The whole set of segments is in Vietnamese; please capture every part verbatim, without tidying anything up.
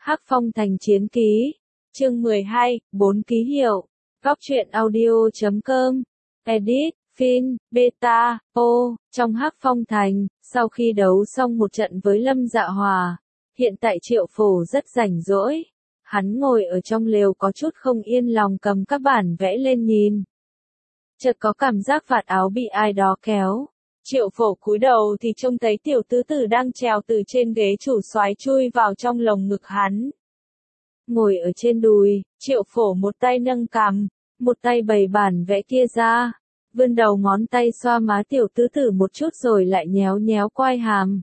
Hắc Phong Thành Chiến Ký, chương mười hai, bốn ký hiệu, góc truyện audio chấm com, edit, fin, beta, o, trong Hắc Phong Thành, sau khi đấu xong một trận với Lâm Dạ Hòa, hiện tại Triệu Phổ rất rảnh rỗi, hắn ngồi ở trong lều có chút không yên lòng cầm các bản vẽ lên nhìn. Chợt có cảm giác vạt áo bị ai đó kéo. Triệu Phổ cúi đầu thì trông thấy tiểu tứ tử đang trèo từ trên ghế chủ soái chui vào trong lồng ngực hắn. Ngồi ở trên đùi, Triệu Phổ một tay nâng cằm, một tay bày bản vẽ kia ra, vươn đầu ngón tay xoa má tiểu tứ tử một chút rồi lại nhéo nhéo quai hàm.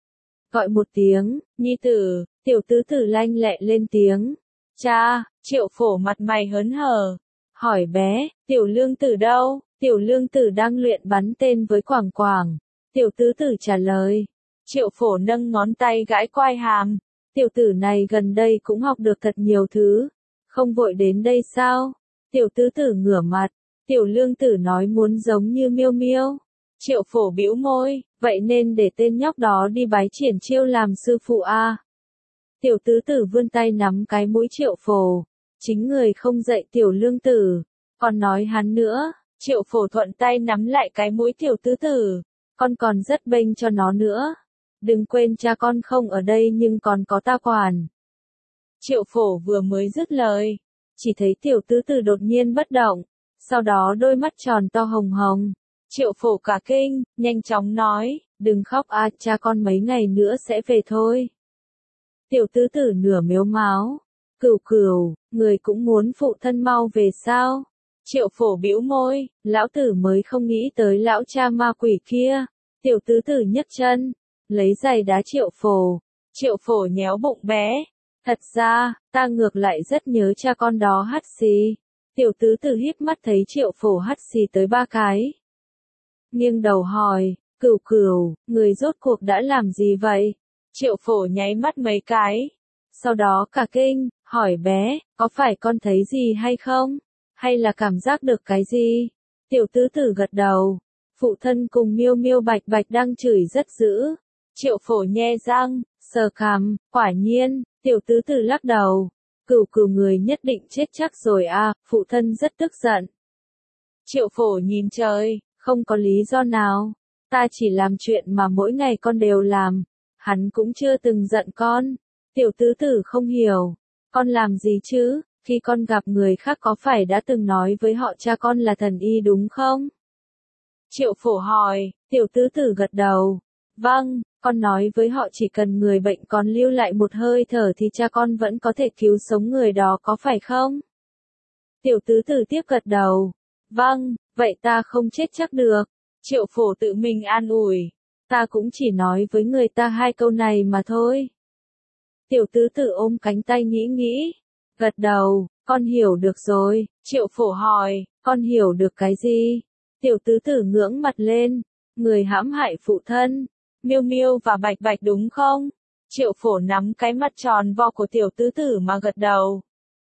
Gọi một tiếng, nhi tử, tiểu tứ tử lanh lẹ lên tiếng. Cha, Triệu Phổ mặt mày hớn hở, hỏi bé, tiểu lương tử đâu? Tiểu lương tử đang luyện bắn tên với Quảng Quảng. Tiểu tứ tử trả lời. Triệu Phổ nâng ngón tay gãi quai hàm. Tiểu tử này gần đây cũng học được thật nhiều thứ. Không vội đến đây sao? Tiểu tứ tử ngửa mặt. Tiểu lương tử nói muốn giống như Miêu Miêu. Triệu Phổ bĩu môi. Vậy nên để tên nhóc đó đi bái triển chiêu làm sư phụ a. Tiểu tứ tử vươn tay nắm cái mũi Triệu Phổ. Chính người không dạy tiểu lương tử. Còn nói hắn nữa. Triệu Phổ thuận tay nắm lại cái mũi tiểu tứ tử. Con còn rất bênh cho nó nữa. Đừng quên cha con không ở đây nhưng còn có ta quản. Triệu Phổ vừa mới dứt lời. Chỉ thấy tiểu tứ tử đột nhiên bất động. Sau đó đôi mắt tròn to hồng hồng. Triệu Phổ cả kinh, nhanh chóng nói. Đừng khóc a, cha con mấy ngày nữa sẽ về thôi. Tiểu tứ tử nửa mếu máo. Cửu cửu, người cũng muốn phụ thân mau về sao? Triệu Phổ bĩu môi, lão tử mới không nghĩ tới lão cha ma quỷ kia. Tiểu tứ tử nhấc chân, lấy giày đá Triệu Phổ. Triệu Phổ nhéo bụng bé. Thật ra, ta ngược lại rất nhớ cha con đó hắt xì. Tiểu tứ tử híp mắt thấy Triệu Phổ hắt xì tới ba cái. Nghiêng đầu hỏi, cửu cửu, người rốt cuộc đã làm gì vậy? Triệu Phổ nháy mắt mấy cái. Sau đó cả kinh, hỏi bé, có phải con thấy gì hay không? Hay là cảm giác được cái gì? Tiểu tứ tử gật đầu. Phụ thân cùng Miêu Miêu Bạch Bạch đang chửi rất dữ. Triệu Phổ nhe răng, sờ cằm, quả nhiên, tiểu tứ tử lắc đầu. Cửu cửu người nhất định chết chắc rồi à, phụ thân rất tức giận. Triệu Phổ nhìn trời, không có lý do nào. Ta chỉ làm chuyện mà mỗi ngày con đều làm. Hắn cũng chưa từng giận con. Tiểu tứ tử không hiểu. Con làm gì chứ? Khi con gặp người khác có phải đã từng nói với họ cha con là thần y đúng không? Triệu Phổ hỏi, tiểu tứ tử gật đầu. Vâng, con nói với họ chỉ cần người bệnh còn lưu lại một hơi thở thì cha con vẫn có thể cứu sống người đó có phải không? Tiểu tứ tử tiếp gật đầu. Vâng, vậy ta không chết chắc được. Triệu Phổ tự mình an ủi. Ta cũng chỉ nói với người ta hai câu này mà thôi. Tiểu tứ tử ôm cánh tay nghĩ nghĩ. Gật đầu, con hiểu được rồi. Triệu Phổ hỏi, con hiểu được cái gì? Tiểu tứ tử ngưỡng mặt lên. Người hãm hại phụ thân. Miêu Miêu và Bạch Bạch đúng không? Triệu Phổ nắm cái mặt tròn vo của tiểu tứ tử mà gật đầu.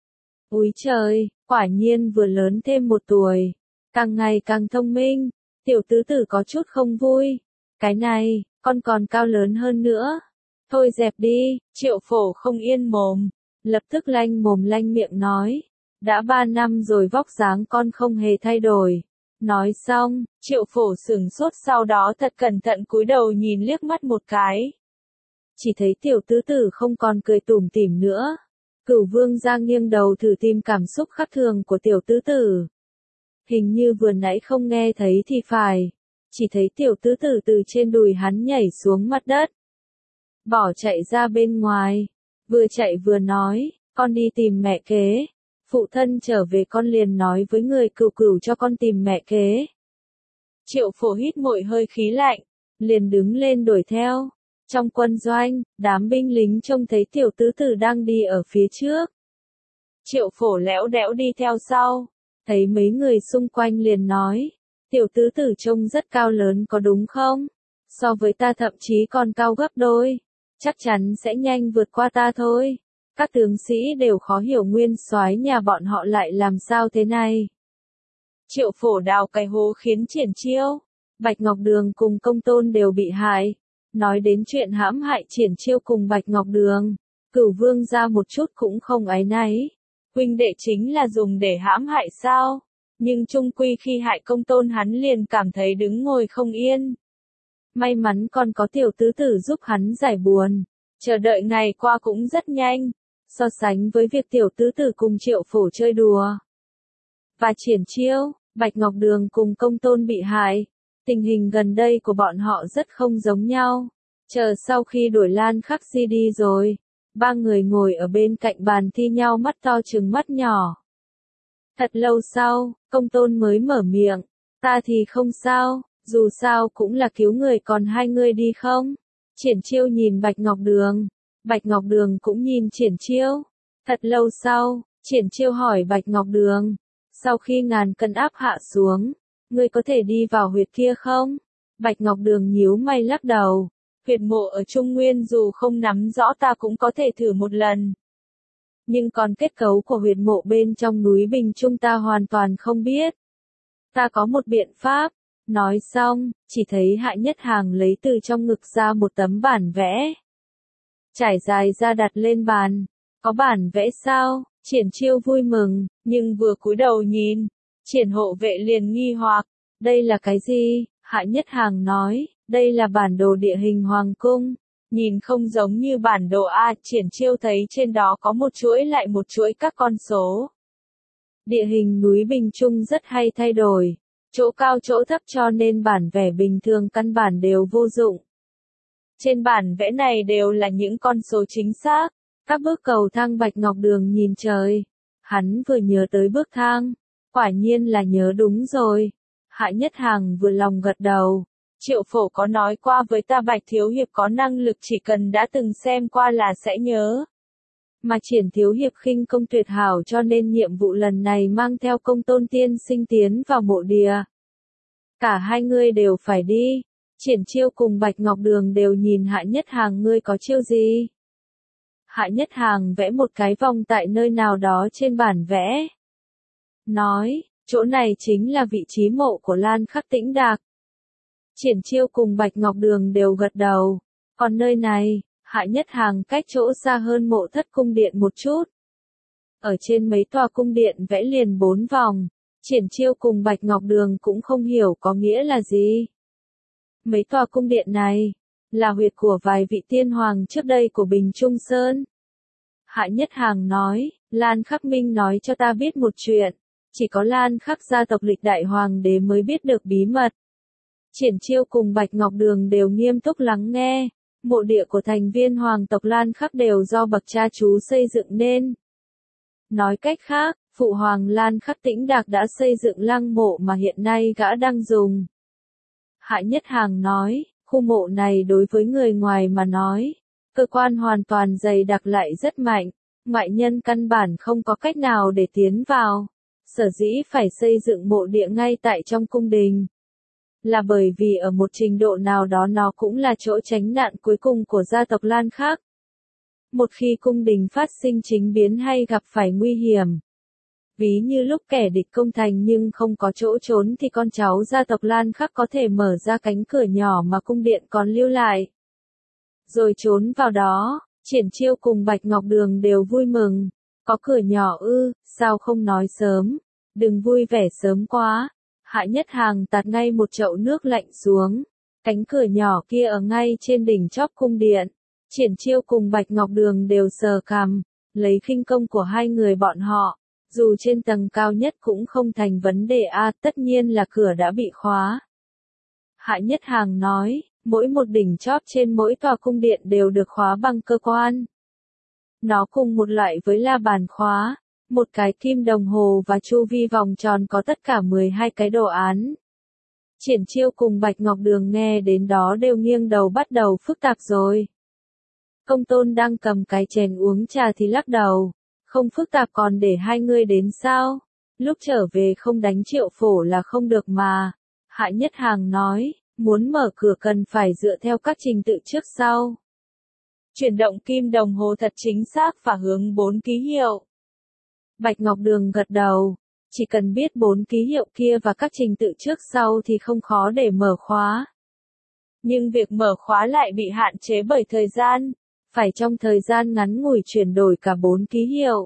Úi trời, quả nhiên vừa lớn thêm một tuổi. Càng ngày càng thông minh. Tiểu tứ tử có chút không vui. Cái này, con còn cao lớn hơn nữa. Thôi dẹp đi, Triệu Phổ không yên mồm. Lập tức lanh mồm lanh miệng nói. Đã ba năm rồi vóc dáng con không hề thay đổi. Nói xong, Triệu Phổ sửng sốt sau đó thật cẩn thận cúi đầu nhìn liếc mắt một cái. Chỉ thấy tiểu tứ tử không còn cười tủm tỉm nữa. Cửu Vương ra nghiêng đầu thử tìm cảm xúc khác thường của tiểu tứ tử. Hình như vừa nãy không nghe thấy thì phải. Chỉ thấy tiểu tứ tử từ trên đùi hắn nhảy xuống mặt đất. Bỏ chạy ra bên ngoài. Vừa chạy vừa nói, con đi tìm mẹ kế. Phụ thân trở về con liền nói với người cửu cửu cho con tìm mẹ kế. Triệu Phổ hít một hơi khí lạnh, liền đứng lên đuổi theo. Trong quân doanh, đám binh lính trông thấy tiểu tứ tử đang đi ở phía trước. Triệu Phổ lẽo đẽo đi theo sau, thấy mấy người xung quanh liền nói, tiểu tứ tử trông rất cao lớn có đúng không? So với ta thậm chí còn cao gấp đôi. Chắc chắn sẽ nhanh vượt qua ta thôi. Các tướng sĩ đều khó hiểu nguyên soái nhà bọn họ lại làm sao thế này. Triệu Phổ đào cái hố khiến triển chiêu. Bạch Ngọc Đường cùng Công Tôn đều bị hại. Nói đến chuyện hãm hại triển chiêu cùng Bạch Ngọc Đường. Cửu vương gia một chút cũng không áy náy. Huynh đệ chính là dùng để hãm hại sao? Nhưng chung quy khi hại công tôn hắn liền cảm thấy đứng ngồi không yên. May mắn còn có tiểu tứ tử giúp hắn giải buồn. Chờ đợi ngày qua cũng rất nhanh. So sánh với việc tiểu tứ tử cùng Triệu Phổ chơi đùa và triển chiêu, Bạch Ngọc Đường cùng công tôn bị hại. Tình hình gần đây của bọn họ rất không giống nhau. Chờ sau khi đuổi Lan Khắc Di đi rồi, ba người ngồi ở bên cạnh bàn thi nhau mắt to trừng mắt nhỏ. Thật lâu sau, công tôn mới mở miệng, ta thì không sao, dù sao cũng là cứu người, còn hai người đi không? Triển chiêu nhìn Bạch Ngọc Đường, Bạch Ngọc Đường cũng nhìn triển chiêu. Thật lâu sau, triển chiêu hỏi Bạch Ngọc Đường, sau khi ngàn cân áp hạ xuống, ngươi có thể đi vào huyệt kia không? Bạch Ngọc Đường nhíu mày lắc đầu, huyệt mộ ở Trung Nguyên dù không nắm rõ ta cũng có thể thử một lần. Nhưng còn kết cấu của huyệt mộ bên trong núi Bình Trung ta hoàn toàn không biết. Ta có một biện pháp. Nói xong, chỉ thấy Hạ Nhất Hàng lấy từ trong ngực ra một tấm bản vẽ. Trải dài ra đặt lên bàn. Có bản vẽ sao? Triển chiêu vui mừng, nhưng vừa cúi đầu nhìn, triển hộ vệ liền nghi hoặc. Đây là cái gì? Hạ Nhất Hàng nói, đây là bản đồ địa hình hoàng cung. Nhìn không giống như bản đồ A, triển chiêu thấy trên đó có một chuỗi lại một chuỗi các con số. Địa hình núi Bình Trung rất hay thay đổi. Chỗ cao chỗ thấp cho nên bản vẽ bình thường căn bản đều vô dụng. Trên bản vẽ này đều là những con số chính xác. Các bước cầu thang Bạch Ngọc Đường nhìn trời. Hắn vừa nhớ tới bước thang. Quả nhiên là nhớ đúng rồi. Hạ Nhất Hàng vừa lòng gật đầu. Triệu Phổ có nói qua với ta Bạch Thiếu Hiệp có năng lực chỉ cần đã từng xem qua là sẽ nhớ. Mà Triển Thiếu Hiệp khinh công tuyệt hảo cho nên nhiệm vụ lần này mang theo công tôn tiên sinh tiến vào mộ địa. Cả hai người đều phải đi. Triển chiêu cùng Bạch Ngọc Đường đều nhìn Hạ Nhất Hàng, ngươi có chiêu gì? Hạ Nhất Hàng vẽ một cái vòng tại nơi nào đó trên bản vẽ. Nói, chỗ này chính là vị trí mộ của Lan Khắc Tĩnh Đạc. Triển chiêu cùng Bạch Ngọc Đường đều gật đầu. Còn nơi này, Hạ Nhất Hàng cách chỗ xa hơn mộ thất cung điện một chút. Ở trên mấy tòa cung điện vẽ liền bốn vòng. Triển chiêu cùng Bạch Ngọc Đường cũng không hiểu có nghĩa là gì. Mấy tòa cung điện này, là huyệt của vài vị tiên hoàng trước đây của Bình Trung Sơn. Hạ Nhất Hàng nói, Lan Khắc Minh nói cho ta biết một chuyện. Chỉ có Lan Khắc gia tộc lịch đại hoàng đế mới biết được bí mật. Triển chiêu cùng Bạch Ngọc Đường đều nghiêm túc lắng nghe. Mộ địa của thành viên hoàng tộc Lan Khắc đều do bậc cha chú xây dựng nên. Nói cách khác, phụ hoàng Lan Khắc Tĩnh Đạc đã xây dựng lăng mộ mà hiện nay gã đang dùng. Hạ Nhất Hàng nói, khu mộ này đối với người ngoài mà nói, cơ quan hoàn toàn dày đặc lại rất mạnh, ngoại nhân căn bản không có cách nào để tiến vào. Sở dĩ phải xây dựng mộ địa ngay tại trong cung đình. Là bởi vì ở một trình độ nào đó nó cũng là chỗ tránh nạn cuối cùng của gia tộc Lan Khắc. Một khi cung đình phát sinh chính biến hay gặp phải nguy hiểm, ví như lúc kẻ địch công thành nhưng không có chỗ trốn thì con cháu gia tộc Lan Khắc có thể mở ra cánh cửa nhỏ mà cung điện còn lưu lại. Rồi trốn vào đó, Triển chiêu cùng Bạch Ngọc Đường đều vui mừng. Có cửa nhỏ ư, sao không nói sớm, đừng vui vẻ sớm quá. Hạ Nhất Hàng tạt ngay một chậu nước lạnh xuống. Cánh cửa nhỏ kia ở ngay trên đỉnh chóp cung điện. Triển chiêu cùng Bạch Ngọc Đường đều sờ cằm, lấy khinh công của hai người bọn họ. Dù trên tầng cao nhất cũng không thành vấn đề a, tất nhiên là cửa đã bị khóa. Hạ Nhất Hàng nói, mỗi một đỉnh chóp trên mỗi tòa cung điện đều được khóa bằng cơ quan. Nó cùng một loại với la bàn khóa, một cái kim đồng hồ và chu vi vòng tròn có tất cả mười hai cái đồ án. Triển chiêu cùng Bạch Ngọc Đường nghe đến đó đều nghiêng đầu, bắt đầu phức tạp rồi. Công tôn đang cầm cái chén uống trà thì lắc đầu. Không phức tạp còn để hai người đến sao? Lúc trở về không đánh Triệu Phổ là không được mà. Hạ Nhất Hàng nói, muốn mở cửa cần phải dựa theo các trình tự trước sau. Chuyển động kim đồng hồ thật chính xác và hướng bốn ký hiệu. Bạch Ngọc Đường gật đầu. Chỉ cần biết bốn ký hiệu kia và các trình tự trước sau thì không khó để mở khóa. Nhưng việc mở khóa lại bị hạn chế bởi thời gian. phải trong thời gian ngắn ngủi chuyển đổi cả bốn ký hiệu.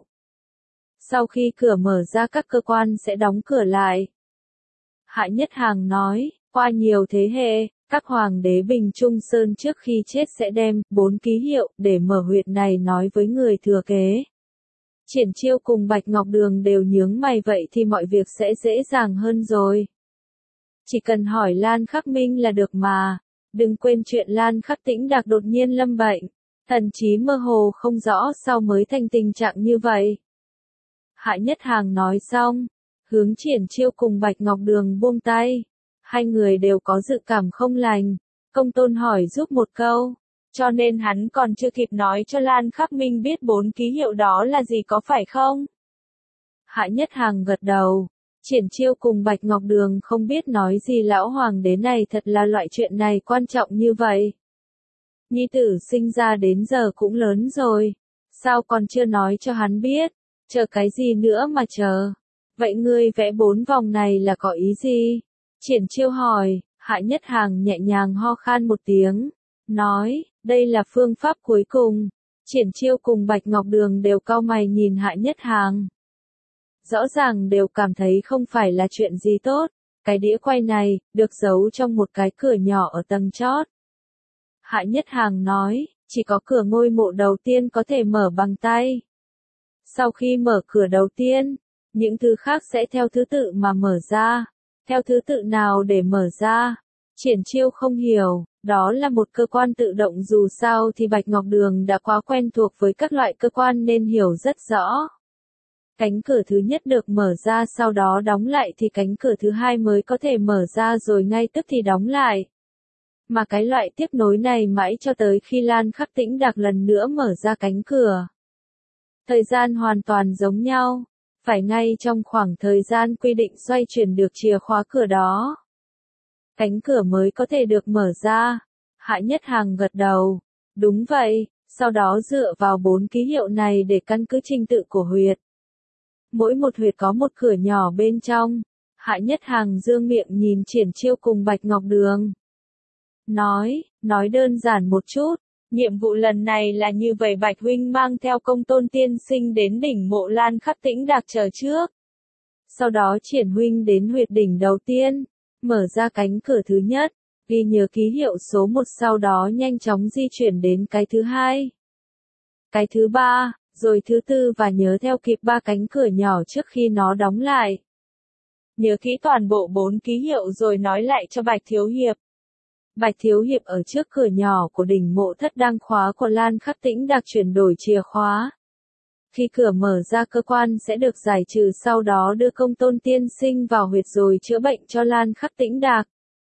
Sau khi cửa mở ra các cơ quan sẽ đóng cửa lại. Hạ Nhất Hằng nói, qua nhiều thế hệ, các hoàng đế Bình Trung Sơn trước khi chết sẽ đem bốn ký hiệu để mở huyệt này nói với người thừa kế. Triển Chiêu cùng Bạch Ngọc Đường đều nhướng mày, vậy thì mọi việc sẽ dễ dàng hơn rồi. Chỉ cần hỏi Lan Khắc Minh là được mà. Đừng quên chuyện Lan Khắc Tĩnh Đạc đột nhiên lâm bệnh, thần trí mơ hồ không rõ sao mới thành tình trạng như vậy. Hạ Nhất Hằng nói xong, hướng Triển Chiêu cùng Bạch Ngọc Đường buông tay. Hai người đều có dự cảm không lành. Công Tôn hỏi giúp một câu, cho nên hắn còn chưa kịp nói cho Lan Khắc Minh biết bốn ký hiệu đó là gì có phải không? Hạ Nhất Hằng gật đầu. Triển Chiêu cùng Bạch Ngọc Đường không biết nói gì, lão hoàng đế này thật là loại chuyện này quan trọng như vậy. Nhi tử sinh ra đến giờ cũng lớn rồi, sao còn chưa nói cho hắn biết, chờ cái gì nữa mà chờ. Vậy ngươi vẽ bốn vòng này là có ý gì? Triển Chiêu hỏi. Hạ Nhất Hằng nhẹ nhàng ho khan một tiếng, nói, đây là phương pháp cuối cùng. Triển Chiêu cùng Bạch Ngọc Đường đều cau mày nhìn Hạ Nhất Hằng. Rõ ràng đều cảm thấy không phải là chuyện gì tốt. Cái đĩa quay này, được giấu trong một cái cửa nhỏ ở tầng chót. Hạ Nhất Hằng nói, chỉ có cửa ngôi mộ đầu tiên có thể mở bằng tay. Sau khi mở cửa đầu tiên, những thứ khác sẽ theo thứ tự mà mở ra. Theo thứ tự nào để mở ra? Triển Chiêu không hiểu, đó là một cơ quan tự động, dù sao thì Bạch Ngọc Đường đã quá quen thuộc với các loại cơ quan nên hiểu rất rõ. Cánh cửa thứ nhất được mở ra sau đó đóng lại thì cánh cửa thứ hai mới có thể mở ra rồi ngay tức thì đóng lại. Mà cái loại tiếp nối này mãi cho tới khi Lan Khắc Tĩnh Đạc lần nữa mở ra cánh cửa. Thời gian hoàn toàn giống nhau, phải ngay trong khoảng thời gian quy định xoay chuyển được chìa khóa cửa đó. Cánh cửa mới có thể được mở ra. Hạ Nhất Hằng gật đầu. Đúng vậy, sau đó dựa vào bốn ký hiệu này để căn cứ trình tự của huyệt. Mỗi một huyệt có một cửa nhỏ bên trong. Hạ Nhất Hằng dương miệng nhìn Triển Chiêu cùng Bạch Ngọc Đường. Nói, nói đơn giản một chút. Nhiệm vụ lần này là như vậy, Bạch huynh mang theo Công Tôn tiên sinh đến đỉnh mộ Lan Khắc Tĩnh Đạc chờ trước. Sau đó Triển huynh đến huyệt đỉnh đầu tiên, mở ra cánh cửa thứ nhất, ghi nhớ ký hiệu số một, sau đó nhanh chóng di chuyển đến cái thứ hai, cái thứ ba, rồi thứ tư và nhớ theo kịp ba cánh cửa nhỏ trước khi nó đóng lại. Nhớ kỹ toàn bộ bốn ký hiệu rồi nói lại cho Bạch Thiếu Hiệp. Bạch Thiếu Hiệp ở trước cửa nhỏ của đỉnh mộ thất đang khóa của Lan Khắc Tĩnh Đạc chuyển đổi chìa khóa. Khi cửa mở ra cơ quan sẽ được giải trừ, sau đó đưa Công Tôn tiên sinh vào huyệt rồi chữa bệnh cho Lan Khắc Tĩnh Đạc.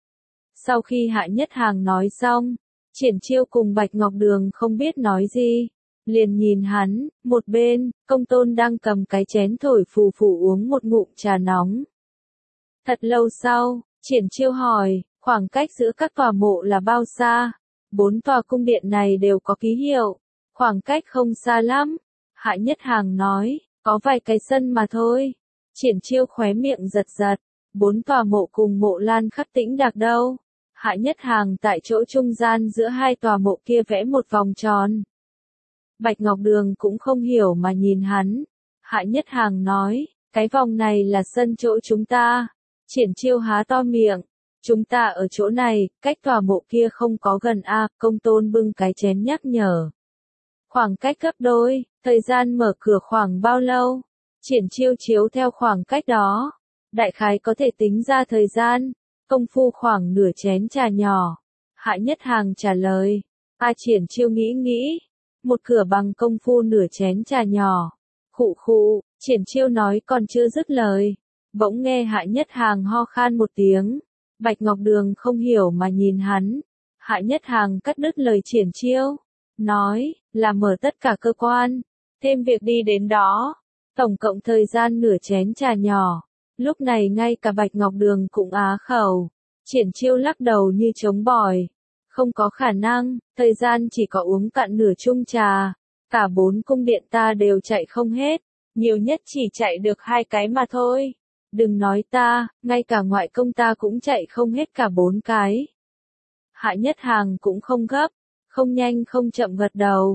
Sau khi Hạ Nhất Hằng nói xong, Triển Chiêu cùng Bạch Ngọc Đường không biết nói gì, liền nhìn hắn. Một bên, Công Tôn đang cầm cái chén thổi phù phù uống một ngụm trà nóng. Thật lâu sau, Triển Chiêu hỏi, khoảng cách giữa các tòa mộ là bao xa? Bốn tòa cung điện này đều có ký hiệu, khoảng cách không xa lắm. Hạ Nhất Hằng nói, có vài cái sân mà thôi. Triển Chiêu khóe miệng giật giật, bốn tòa mộ cùng mộ Lan Khắc Tĩnh Đạc đâu? Hạ Nhất Hằng tại chỗ trung gian giữa hai tòa mộ kia vẽ một vòng tròn. Bạch Ngọc Đường cũng không hiểu mà nhìn hắn. Hạ Nhất Hằng nói, cái vòng này là sân chỗ chúng ta. Triển Chiêu há to miệng, chúng ta ở chỗ này, cách tòa mộ kia không có gần a. Công Tôn bưng cái chén nhắc nhở. Khoảng cách gấp đôi, thời gian mở cửa khoảng bao lâu? Triển Chiêu chiếu theo khoảng cách đó, đại khái có thể tính ra thời gian, công phu khoảng nửa chén trà nhỏ. Hạ Nhất Hằng trả lời. A Triển Chiêu nghĩ nghĩ, một cửa bằng công phu nửa chén trà nhỏ. Khụ khụ, Triển Chiêu nói còn chưa dứt lời, bỗng nghe Hạ Nhất Hằng ho khan một tiếng. Bạch Ngọc Đường không hiểu mà nhìn hắn. Hạ Nhất Hằng cắt đứt lời Triển Chiêu, nói, là mở tất cả cơ quan, thêm việc đi đến đó, tổng cộng thời gian nửa chén trà nhỏ. Lúc này ngay cả Bạch Ngọc Đường cũng á khẩu. Triển Chiêu lắc đầu như trống bỏi. Không có khả năng, thời gian chỉ có uống cạn nửa chung trà. Cả bốn cung điện ta đều chạy không hết, nhiều nhất chỉ chạy được hai cái mà thôi. Đừng nói ta, ngay cả ngoại công ta cũng chạy không hết cả bốn cái. Hạ Nhất Hằng cũng không gấp, không nhanh không chậm gật đầu.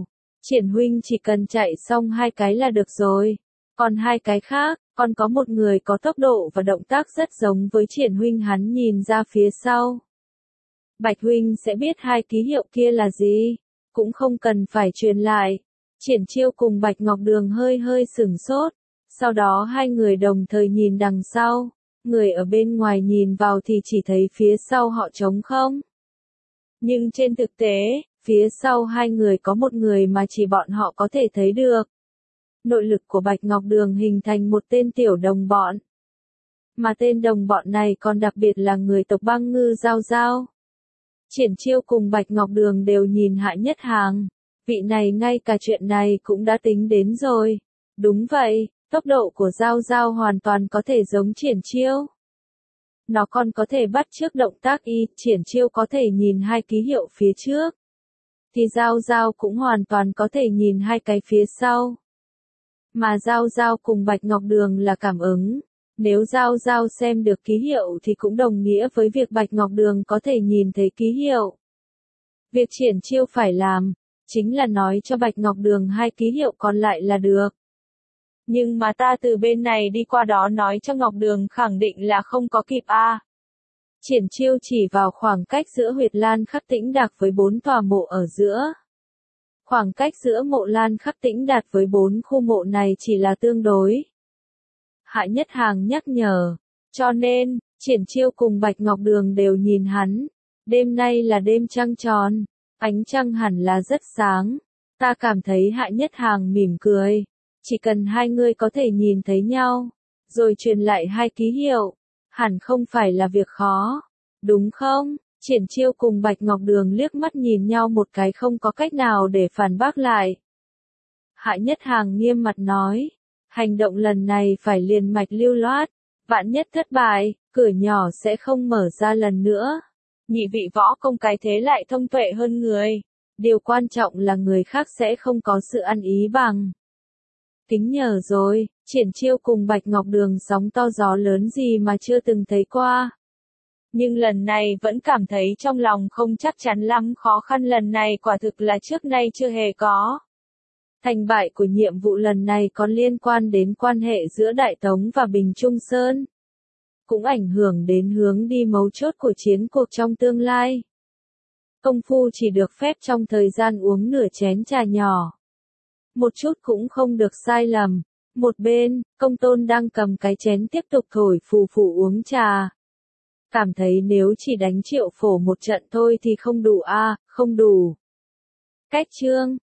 Triển huynh chỉ cần chạy xong hai cái là được rồi. Còn hai cái khác, còn có một người có tốc độ và động tác rất giống với Triển huynh, hắn nhìn ra phía sau. Bạch huynh sẽ biết hai ký hiệu kia là gì, cũng không cần phải truyền lại. Triển Chiêu cùng Bạch Ngọc Đường hơi hơi sửng sốt, sau đó hai người đồng thời nhìn đằng sau, người ở bên ngoài nhìn vào thì chỉ thấy phía sau họ trống không. Nhưng trên thực tế, phía sau hai người có một người mà chỉ bọn họ có thể thấy được. Nội lực của Bạch Ngọc Đường hình thành một tên tiểu đồng bọn. Mà tên đồng bọn này còn đặc biệt là người tộc Băng Ngư Giao Giao. Triển Chiêu cùng Bạch Ngọc Đường đều nhìn Hạ Nhất Hàng. Vị này ngay cả chuyện này cũng đã tính đến rồi. Đúng vậy, tốc độ của Giao Giao hoàn toàn có thể giống Triển Chiêu. Nó còn có thể bắt chước động tác y, Triển Chiêu có thể nhìn hai ký hiệu phía trước. Thì Giao Giao cũng hoàn toàn có thể nhìn hai cái phía sau. Mà Giao Giao cùng Bạch Ngọc Đường là cảm ứng. Nếu Giao Giao xem được ký hiệu thì cũng đồng nghĩa với việc Bạch Ngọc Đường có thể nhìn thấy ký hiệu. Việc Triển Chiêu phải làm, chính là nói cho Bạch Ngọc Đường hai ký hiệu còn lại là được. Nhưng mà ta từ bên này đi qua đó nói cho Ngọc Đường khẳng định là không có kịp a. À. Triển Chiêu chỉ vào khoảng cách giữa huyệt Lan Khắc Tĩnh Đạc với bốn tòa mộ ở giữa. Khoảng cách giữa mộ Lan Khắc Tĩnh Đạt với bốn khu mộ này chỉ là tương đối. Hạ Nhất Hàng nhắc nhở, cho nên, Triển Chiêu cùng Bạch Ngọc Đường đều nhìn hắn. Đêm nay là đêm trăng tròn, ánh trăng hẳn là rất sáng. Ta cảm thấy Hạ Nhất Hàng mỉm cười. Chỉ cần hai người có thể nhìn thấy nhau, rồi truyền lại hai ký hiệu, hẳn không phải là việc khó, đúng không? Triển Chiêu cùng Bạch Ngọc Đường liếc mắt nhìn nhau một cái không có cách nào để phản bác lại. Hạ Nhất Hàng nghiêm mặt nói, hành động lần này phải liền mạch lưu loát, vạn nhất thất bại, cửa nhỏ sẽ không mở ra lần nữa. Nhị vị võ công cái thế lại thông tuệ hơn người, điều quan trọng là người khác sẽ không có sự ăn ý bằng. Kính nhờ rồi, Triển Chiêu cùng Bạch Ngọc Đường sóng to gió lớn gì mà chưa từng thấy qua. Nhưng lần này vẫn cảm thấy trong lòng không chắc chắn lắm, khó khăn lần này quả thực là trước nay chưa hề có. Thành bại của nhiệm vụ lần này còn liên quan đến quan hệ giữa Đại Tống và Bình Trung Sơn. Cũng ảnh hưởng đến hướng đi mấu chốt của chiến cuộc trong tương lai. Công phu chỉ được phép trong thời gian uống nửa chén trà nhỏ. Một chút cũng không được sai lầm. Một bên, Công Tôn đang cầm cái chén tiếp tục thổi phù phù uống trà. Cảm thấy nếu chỉ đánh Triệu Phổ một trận thôi thì không đủ a, à, không đủ. Cách chương